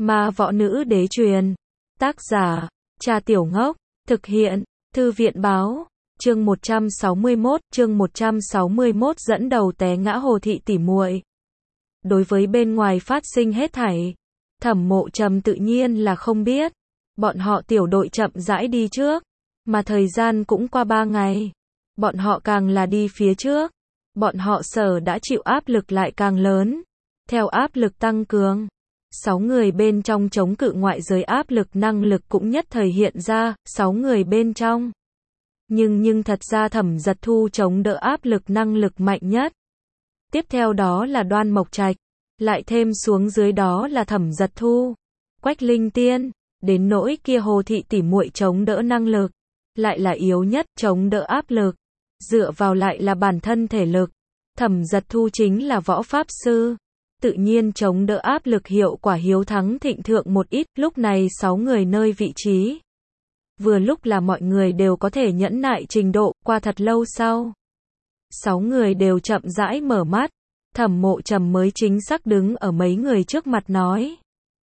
Ma võ nữ đế truyền. Tác giả, Trà Tiểu Ngốc. Thực hiện, Thư viện báo. Chương 161 dẫn đầu té ngã Hồ thị tỉ muội. Đối với bên ngoài phát sinh hết thảy, Thẩm Mộ Trầm tự nhiên là không biết. Bọn họ tiểu đội chậm rãi đi trước, mà thời gian cũng qua 3 ngày. Bọn họ càng là đi phía trước, bọn họ sở đã chịu áp lực lại càng lớn. Theo áp lực tăng cường, 6 người bên trong chống cự ngoại giới áp lực năng lực cũng nhất thời hiện ra, 6 người bên trong. Nhưng thật ra Thẩm Giật Thu chống đỡ áp lực năng lực mạnh nhất. Tiếp theo đó là Đoan Mộc Trạch, lại thêm xuống dưới đó là Thẩm Giật Thu, Quách Linh Tiên, đến nỗi kia Hồ thị tỉ muội chống đỡ năng lực, lại là yếu nhất, chống đỡ áp lực, dựa vào lại là bản thân thể lực. Thẩm Giật Thu chính là võ pháp sư, tự nhiên chống đỡ áp lực hiệu quả hiếu thắng thịnh thượng một ít. Lúc này 6 người nơi vị trí, vừa lúc là mọi người đều có thể nhẫn nại trình độ. Qua thật lâu sau, 6 người đều chậm rãi mở mắt, Thẩm Mộ Trầm mới chính xác đứng ở mấy người trước mặt nói: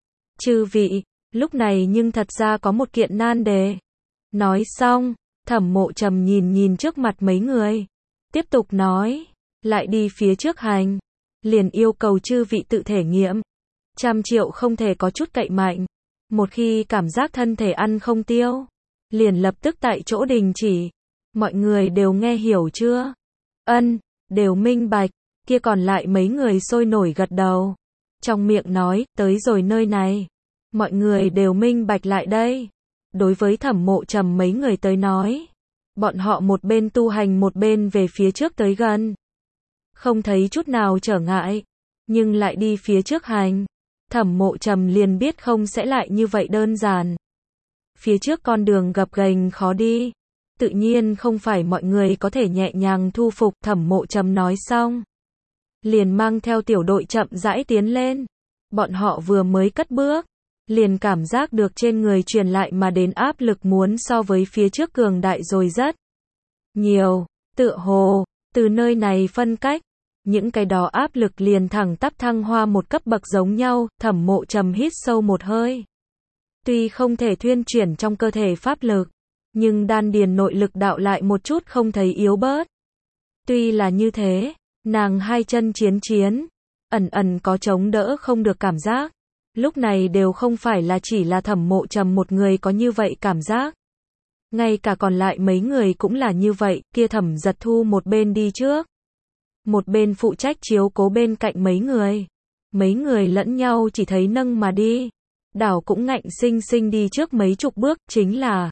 chư vị, lúc này nhưng thật ra có một kiện nan đề. Nói xong, Thẩm Mộ Trầm nhìn trước mặt mấy người, tiếp tục nói: lại đi phía trước hành, liền yêu cầu chư vị tự thể nghiệm. 100 triệu không thể có chút cậy mạnh, một khi cảm giác thân thể ăn không tiêu, liền lập tức tại chỗ đình chỉ. Mọi người đều nghe hiểu chưa? Ân, đều minh bạch. Kia còn lại mấy người sôi nổi gật đầu, trong miệng nói: tới rồi nơi này, mọi người đều minh bạch lại đây. Đối với Thẩm Mộ Trầm mấy người tới nói, bọn họ một bên tu hành một bên về phía trước tới gần, không thấy chút nào trở ngại, nhưng lại đi phía trước hành, Thẩm Mộ Trầm liền biết không sẽ lại như vậy đơn giản. Phía trước con đường gập ghềnh khó đi, tự nhiên không phải mọi người có thể nhẹ nhàng thu phục. Thẩm Mộ Trầm nói xong, liền mang theo tiểu đội chậm rãi tiến lên. Bọn họ vừa mới cất bước, liền cảm giác được trên người truyền lại mà đến áp lực muốn so với phía trước cường đại rồi rất nhiều, tựa hồ từ nơi này phân cách, những cái đó áp lực liền thẳng tắp thăng hoa một cấp bậc giống nhau. Thẩm Mộ Trầm hít sâu một hơi. Tuy không thể thuyên chuyển trong cơ thể pháp lực, nhưng đan điền nội lực đạo lại một chút không thấy yếu bớt. Tuy là như thế, nàng hai chân chiến, ẩn có chống đỡ không được cảm giác. Lúc này đều không phải là chỉ là Thẩm Mộ Trầm một người có như vậy cảm giác. Ngay cả còn lại mấy người cũng là như vậy. Kia Thẩm Giật Thu một bên đi trước, một bên phụ trách chiếu cố bên cạnh mấy người. Mấy người lẫn nhau chỉ thấy nâng mà đi, đảo cũng ngạnh sinh sinh đi trước mấy chục bước. Chính là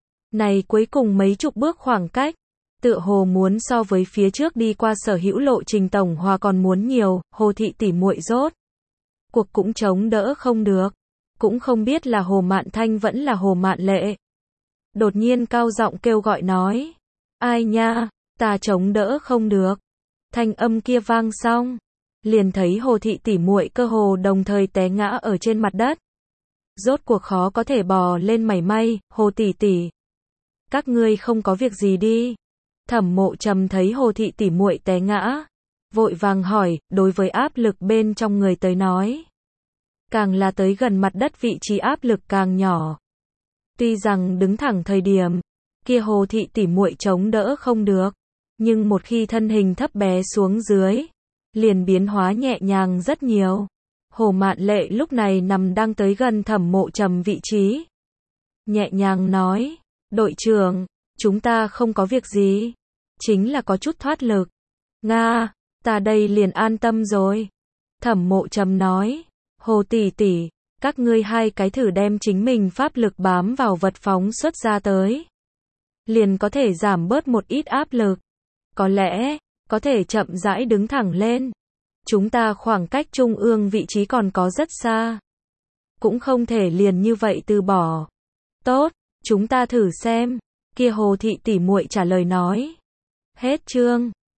này cuối cùng mấy chục bước khoảng cách, tựa hồ muốn so với phía trước đi qua sở hữu lộ trình tổng hòa còn muốn nhiều. Hồ thị tỉ muội rốt cuộc cũng chống đỡ không được, cũng không biết là Hồ Mạn Thanh vẫn là Hồ Mạn Lệ. Đột nhiên cao giọng kêu gọi nói: ai nha, ta chống đỡ không được. Thanh âm kia vang xong, liền thấy Hồ thị tỉ muội cơ hồ đồng thời té ngã ở trên mặt đất. Rốt cuộc khó có thể bò lên mảy may. Hồ tỷ tỷ, các ngươi không có việc gì đi? Thẩm Mộ Trầm thấy Hồ thị tỉ muội té ngã, vội vàng hỏi. Đối với áp lực bên trong người tới nói, càng là tới gần mặt đất vị trí áp lực càng nhỏ. Tuy rằng đứng thẳng thời điểm kia Hồ thị tỉ muội chống đỡ không được, nhưng một khi thân hình thấp bé xuống dưới, liền biến hóa nhẹ nhàng rất nhiều. Hồ Mạn Lệ lúc này nằm đang tới gần Thẩm Mộ Trầm vị trí, nhẹ nhàng nói: đội trưởng, chúng ta không có việc gì, chính là có chút thoát lực. Nga, ta đây liền an tâm rồi. Thẩm Mộ Trầm nói: Hồ tỷ tỷ, các ngươi hai cái thử đem chính mình pháp lực bám vào vật phóng xuất ra tới, liền có thể giảm bớt một ít áp lực. Có lẽ có thể chậm rãi đứng thẳng lên. Chúng ta khoảng cách trung ương vị trí còn có rất xa, cũng không thể liền như vậy từ bỏ. Tốt, chúng ta thử xem. Kia Hồ thị tỉ muội trả lời nói. Hết chương.